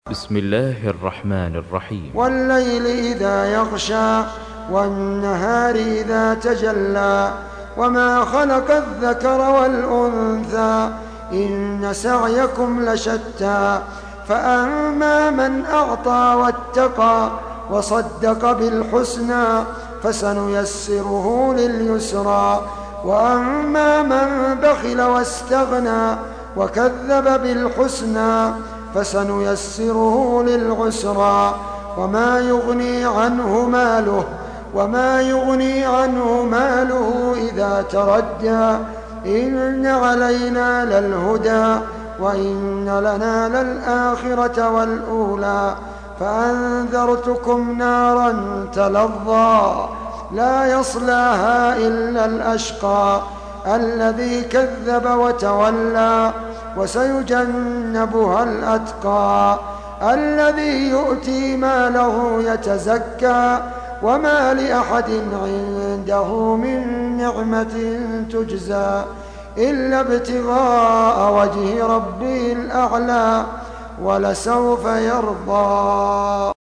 بسم الله الرحمن الرحيم. والليل إذا يغشى والنهار إذا تجلى وما خلق الذكر والأنثى إن سعيكم لشتى فأما من أعطى واتقى وصدق بالحسنى فسنيسره لليسرى وأما من بخل واستغنى وكذب بالحسنى فسنيسره للعسرى وما يغني عنه ماله إذا تردى إن علينا للهدى وإن لنا للآخرة والأولى فأنذرتكم نارا تلظى لا يصلاها إلا الأشقى الذي كذب وتولى وسيجنبها الأتقى الذي يؤتي ماله يتزكى وما لأحد عنده من نعمة تجزى إلا ابتغاء وجه ربه الأعلى ولسوف يرضى.